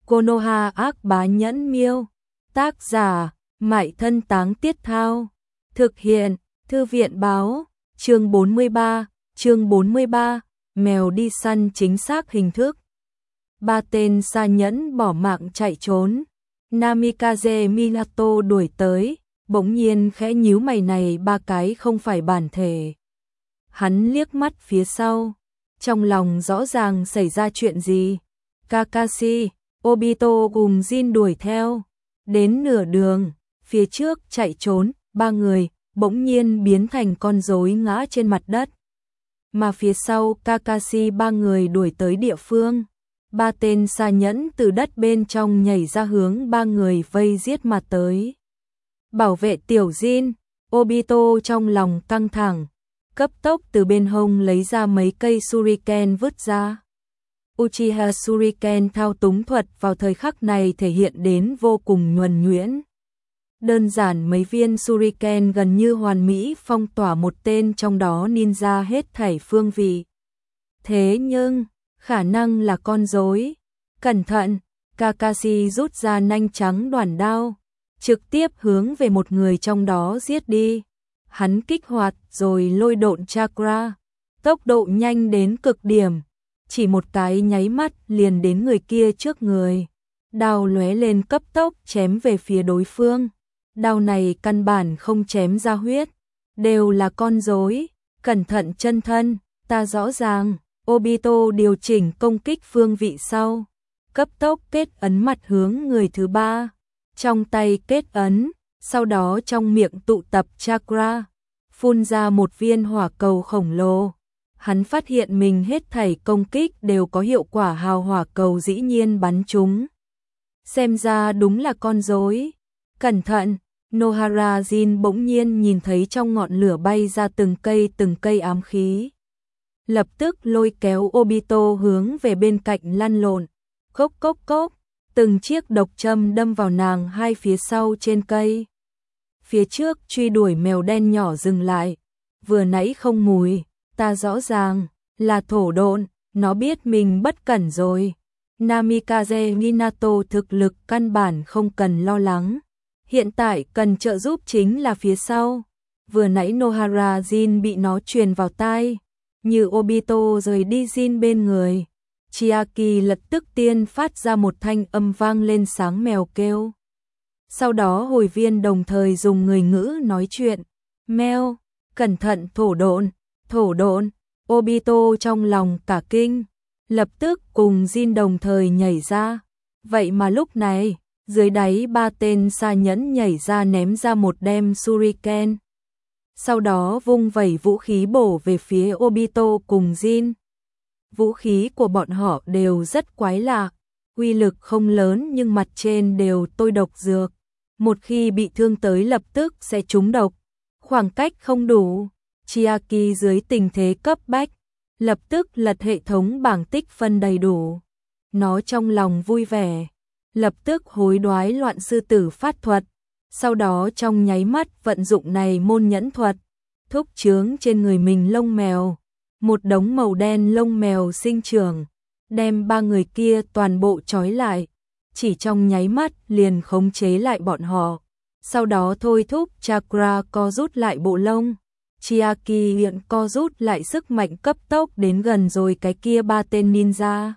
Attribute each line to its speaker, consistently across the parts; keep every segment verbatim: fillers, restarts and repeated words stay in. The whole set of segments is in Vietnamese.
Speaker 1: Konoha ác bá nhẫn miêu. Tác giả, Mại Thân Táng Tiết Thao. Thực hiện, Thư viện báo. Chương bốn mươi ba, chương bốn mươi ba, mèo đi săn chính xác hình thức. Ba tên sa nhẫn bỏ mạng chạy trốn. Namikaze Minato đuổi tới, bỗng nhiên khẽ nhíu mày, này ba cái không phải bản thể. Hắn liếc mắt phía sau, trong lòng rõ ràng xảy ra chuyện gì. Kakashi, Obito cùng Jin đuổi theo. Đến nửa đường, phía trước chạy trốn, ba người bỗng nhiên biến thành con rối ngã trên mặt đất. Mà phía sau Kakashi ba người đuổi tới địa phương. Ba tên sa nhẫn từ đất bên trong nhảy ra hướng ba người vây giết mà tới. Bảo vệ tiểu Jin, Obito trong lòng căng thẳng, cấp tốc từ bên hông lấy ra mấy cây shuriken vứt ra. Uchiha Shuriken thao túng thuật vào thời khắc này thể hiện đến vô cùng nhuần nhuyễn. Đơn giản mấy viên shuriken gần như hoàn mỹ phong tỏa một tên trong đó ninja hết thảy phương vị. Thế nhưng, khả năng là con rối. Cẩn thận, Kakashi rút ra nanh trắng đoản đao, trực tiếp hướng về một người trong đó giết đi. Hắn kích hoạt rồi lôi độn chakra, tốc độ nhanh đến cực điểm. Chỉ một cái nháy mắt liền đến người kia trước người. Đao lóe lên cấp tốc chém về phía đối phương. Đao này căn bản không chém ra huyết, đều là con rối. Cẩn thận chân thân, ta rõ ràng. Obito điều chỉnh công kích phương vị sau, cấp tốc kết ấn mặt hướng người thứ ba. Trong tay kết ấn, sau đó trong miệng tụ tập chakra, phun ra một viên hỏa cầu khổng lồ. Hắn phát hiện mình hết thảy công kích đều có hiệu quả, hào hỏa cầu dĩ nhiên bắn trúng. Xem ra đúng là con rối. Cẩn thận, Nohara Jin bỗng nhiên nhìn thấy trong ngọn lửa bay ra từng cây từng cây ám khí. Lập tức lôi kéo Obito hướng về bên cạnh lăn lộn. Cốc cốc cốc, từng chiếc độc châm đâm vào nàng hai phía sau trên cây. Phía trước truy đuổi mèo đen nhỏ dừng lại. Vừa nãy không mùi, ta rõ ràng là thổ độn, nó biết mình bất cẩn rồi. Namikaze Minato thực lực căn bản không cần lo lắng. Hiện tại cần trợ giúp chính là phía sau. Vừa nãy Nohara Jin bị nó truyền vào tai. Như Obito rời đi Jin bên người, Chiaki lập tức tiên phát ra một thanh âm vang lên sáng mèo kêu. Sau đó hồi viên đồng thời dùng người ngữ nói chuyện. Mèo, cẩn thận thổ độn, thổ độn. Obito trong lòng cả kinh, lập tức cùng Jin đồng thời nhảy ra. Vậy mà lúc này, dưới đáy ba tên sa nhẫn nhảy ra ném ra một đem shuriken. Sau đó vung vẩy vũ khí bổ về phía Obito cùng Jin. Vũ khí của bọn họ đều rất quái lạ, uy lực không lớn nhưng mặt trên đều tôi độc dược. Một khi bị thương tới lập tức sẽ trúng độc. Khoảng cách không đủ, Chiaki dưới tình thế cấp bách, lập tức lật hệ thống bảng tích phân đầy đủ. Nó trong lòng vui vẻ, lập tức hối đoái loạn sư tử phát thuật. Sau đó trong nháy mắt vận dụng này môn nhẫn thuật, thúc chướng trên người mình lông mèo. Một đống màu đen lông mèo sinh trưởng, đem ba người kia toàn bộ trói lại. Chỉ trong nháy mắt liền khống chế lại bọn họ. Sau đó thôi thúc chakra co rút lại bộ lông. Chiaki hiện co rút lại sức mạnh cấp tốc đến gần rồi cái kia ba tên ninja.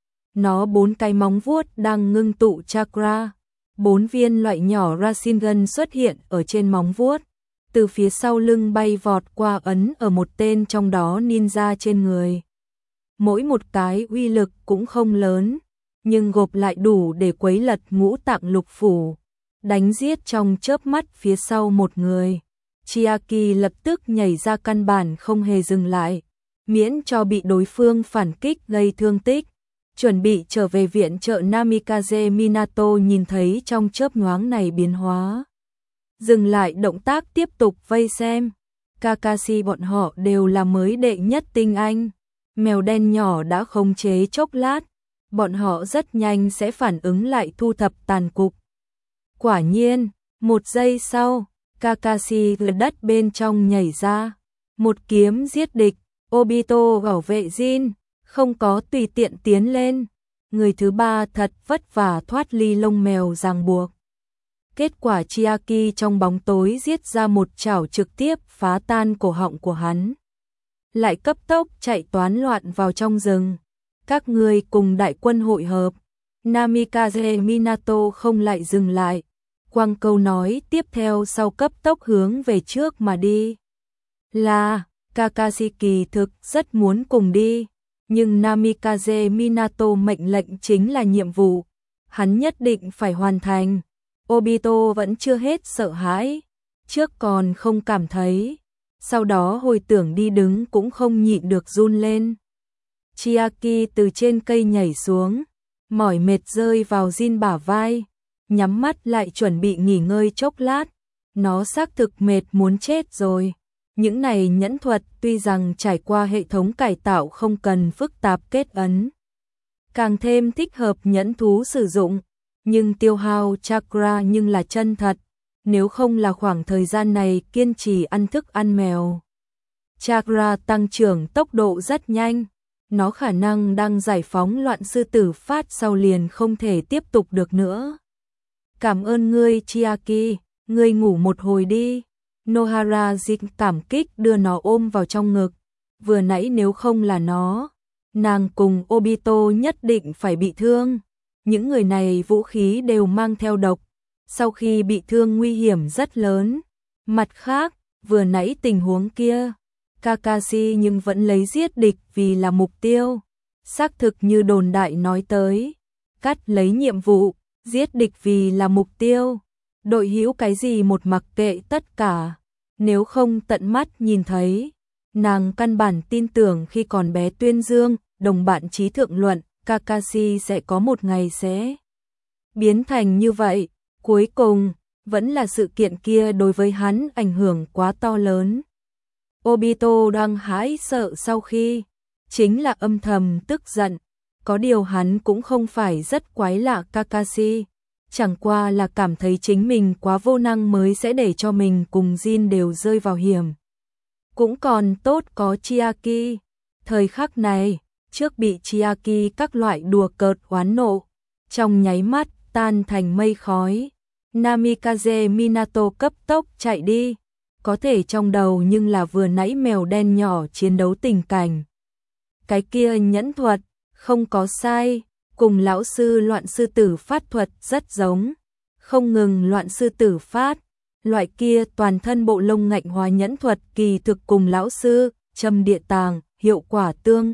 Speaker 1: Nó bốn cái móng vuốt đang ngưng tụ chakra. Bốn viên loại nhỏ Rasengan xuất hiện ở trên móng vuốt, từ phía sau lưng bay vọt qua ấn ở một tên trong đó ninja trên người. Mỗi một cái uy lực cũng không lớn, nhưng gộp lại đủ để quấy lật ngũ tạng lục phủ, đánh giết trong chớp mắt phía sau một người. Chiaki lập tức nhảy ra, căn bản không hề dừng lại, miễn cho bị đối phương phản kích gây thương tích. Chuẩn bị trở về viện trợ. Namikaze Minato nhìn thấy trong chớp nhoáng này biến hóa, dừng lại động tác tiếp tục vây xem. Kakashi bọn họ đều là mới đệ nhất tinh anh. Mèo đen nhỏ đã khống chế chốc lát, bọn họ rất nhanh sẽ phản ứng lại thu thập tàn cục. Quả nhiên, một giây sau, Kakashi từ đất bên trong nhảy ra, một kiếm giết địch. Obito bảo vệ Jin, không có tùy tiện tiến lên, người thứ ba thật vất vả thoát ly lông mèo ràng buộc. Kết quả Chiaki trong bóng tối giết ra một chảo trực tiếp phá tan cổ họng của hắn. Lại cấp tốc chạy toán loạn vào trong rừng. Các ngươi cùng đại quân hội hợp. Namikaze Minato không lại dừng lại. Quang câu nói tiếp theo sau cấp tốc hướng về trước mà đi. Là, Kakashi kỳ thực rất muốn cùng đi. Nhưng Namikaze Minato mệnh lệnh chính là nhiệm vụ. Hắn nhất định phải hoàn thành. Obito vẫn chưa hết sợ hãi. Trước còn không cảm thấy. Sau đó hồi tưởng đi đứng cũng không nhịn được run lên. Chiaki từ trên cây nhảy xuống. Mỏi mệt rơi vào Jin bả vai. Nhắm mắt lại chuẩn bị nghỉ ngơi chốc lát. Nó xác thực mệt muốn chết rồi. Những này nhẫn thuật tuy rằng trải qua hệ thống cải tạo không cần phức tạp kết ấn. Càng thêm thích hợp nhẫn thú sử dụng. Nhưng tiêu hao chakra nhưng là chân thật. Nếu không là khoảng thời gian này kiên trì ăn thức ăn mèo. Chakra tăng trưởng tốc độ rất nhanh. Nó khả năng đang giải phóng loạn sư tử phát sau liền không thể tiếp tục được nữa. Cảm ơn ngươi Chiaki, ngươi ngủ một hồi đi. Nohara Jin cảm kích đưa nó ôm vào trong ngực. Vừa nãy nếu không là nó, nàng cùng Obito nhất định phải bị thương. Những người này vũ khí đều mang theo độc. Sau khi bị thương nguy hiểm rất lớn. Mặt khác, vừa nãy tình huống kia, Kakashi nhưng vẫn lấy giết địch vì là mục tiêu. Xác thực như đồn đại nói tới. Cắt lấy nhiệm vụ, giết địch vì là mục tiêu. Đội hữu cái gì một mặc kệ tất cả. Nếu không tận mắt nhìn thấy. Nàng căn bản tin tưởng khi còn bé tuyên dương, đồng bạn trí thượng luận, Kakashi sẽ có một ngày sẽ biến thành như vậy. Cuối cùng, vẫn là sự kiện kia đối với hắn ảnh hưởng quá to lớn. Obito đang hãi sợ sau khi, chính là âm thầm tức giận. Có điều hắn cũng không phải rất quái lạ Kakashi. Chẳng qua là cảm thấy chính mình quá vô năng mới sẽ để cho mình cùng Jin đều rơi vào hiểm. Cũng còn tốt có Chiaki. Thời khắc này, trước bị Chiaki các loại đùa cợt oán nộ, trong nháy mắt tan thành mây khói. Namikaze Minato cấp tốc chạy đi. Có thể trong đầu nhưng là vừa nãy mèo đen nhỏ chiến đấu tình cảnh. Cái kia nhẫn thuật, không có sai. Cùng lão sư loạn sư tử phát thuật rất giống. Không ngừng loạn sư tử phát. Loại kia toàn thân bộ lông ngạnh hóa nhẫn thuật kỳ thực cùng lão sư, châm địa tàng, hiệu quả tương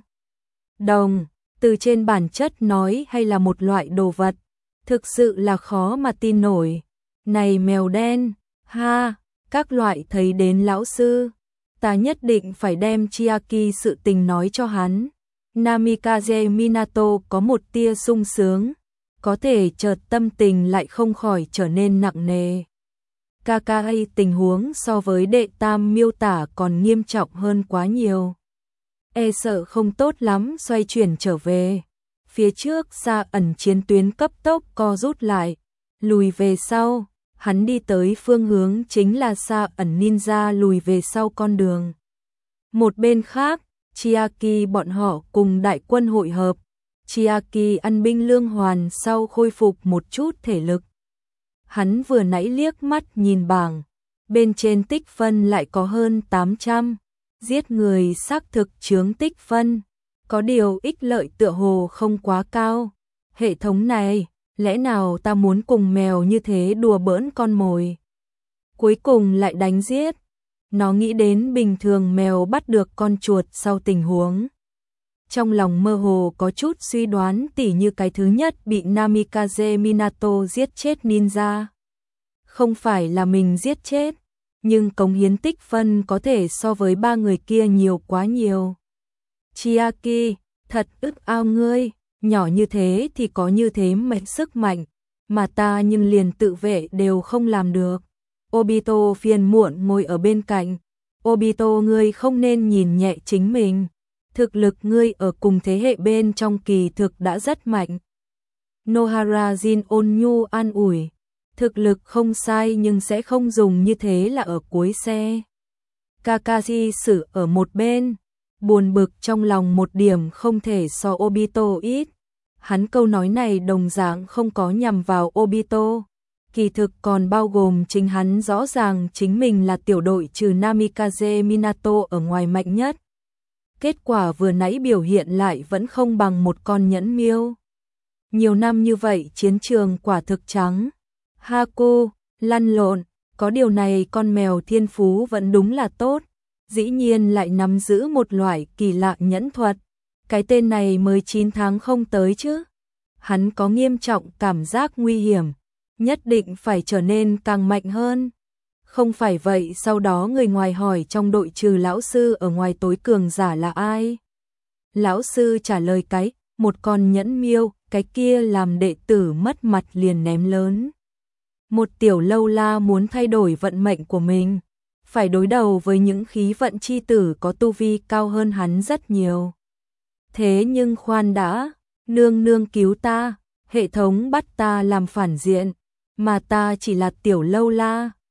Speaker 1: đồng. Từ trên bản chất nói hay là một loại đồ vật. Thực sự là khó mà tin nổi. Này mèo đen, ha, các loại thấy đến lão sư. Ta nhất định phải đem Chiaki sự tình nói cho hắn. Namikaze Minato có một tia sung sướng, có thể chợt tâm tình lại không khỏi trở nên nặng nề. Kakashi tình huống so với đệ tam miêu tả còn nghiêm trọng hơn quá nhiều. E sợ không tốt lắm xoay chuyển trở về. Phía trước xa ẩn chiến tuyến cấp tốc co rút lại, lùi về sau, hắn đi tới phương hướng chính là xa ẩn ninja lùi về sau con đường. Một bên khác, Chiaki bọn họ cùng đại quân hội hợp. Chiaki ăn binh lương hoàn sau khôi phục một chút thể lực. Hắn vừa nãy liếc mắt nhìn bảng, bên trên tích phân lại có hơn tám trăm. Giết người xác thực chướng tích phân, có điều ích lợi tựa hồ không quá cao. Hệ thống này, lẽ nào ta muốn cùng mèo như thế đùa bỡn con mồi? Cuối cùng lại đánh giết. Nó nghĩ đến bình thường mèo bắt được con chuột sau tình huống. Trong lòng mơ hồ có chút suy đoán tỉ như cái thứ nhất bị Namikaze Minato giết chết ninja. Không phải là mình giết chết, nhưng cống hiến tích phân có thể so với ba người kia nhiều quá nhiều. Chiaki, thật ức ao ngươi, nhỏ như thế thì có như thế mệnh sức mạnh, mà ta nhưng liền tự vệ đều không làm được. Obito phiền muộn ngồi ở bên cạnh. Obito ngươi không nên nhìn nhẹ chính mình. Thực lực ngươi ở cùng thế hệ bên trong kỳ thực đã rất mạnh. Nohara Jin ôn nhu an ủi. Thực lực không sai nhưng sẽ không dùng như thế là ở cuối xe. Kakashi xử ở một bên. Buồn bực trong lòng một điểm không thể so Obito ít. Hắn câu nói này đồng dạng không có nhằm vào Obito, kỳ thực còn bao gồm chính hắn rõ ràng chính mình là tiểu đội trừ Namikaze Minato ở ngoài mạnh nhất. Kết quả vừa nãy biểu hiện lại vẫn không bằng một con nhẫn miêu. Nhiều năm như vậy chiến trường quả thực trắng. Haku, lăn lộn, có điều này con mèo thiên phú vẫn đúng là tốt. Dĩ nhiên lại nắm giữ một loại kỳ lạ nhẫn thuật. Cái tên này mới chín tháng không tới chứ. Hắn có nghiêm trọng cảm giác nguy hiểm. Nhất định phải trở nên càng mạnh hơn. Không phải vậy sau đó người ngoài hỏi trong đội trừ lão sư ở ngoài tối cường giả là ai? Lão sư trả lời cái, một con nhẫn miêu, cái kia làm đệ tử mất mặt liền ném lớn. Một tiểu lâu la muốn thay đổi vận mệnh của mình, phải đối đầu với những khí vận chi tử có tu vi cao hơn hắn rất nhiều. Thế nhưng khoan đã, nương nương cứu ta, hệ thống bắt ta làm phản diện, mà ta chỉ là tiểu lâu la.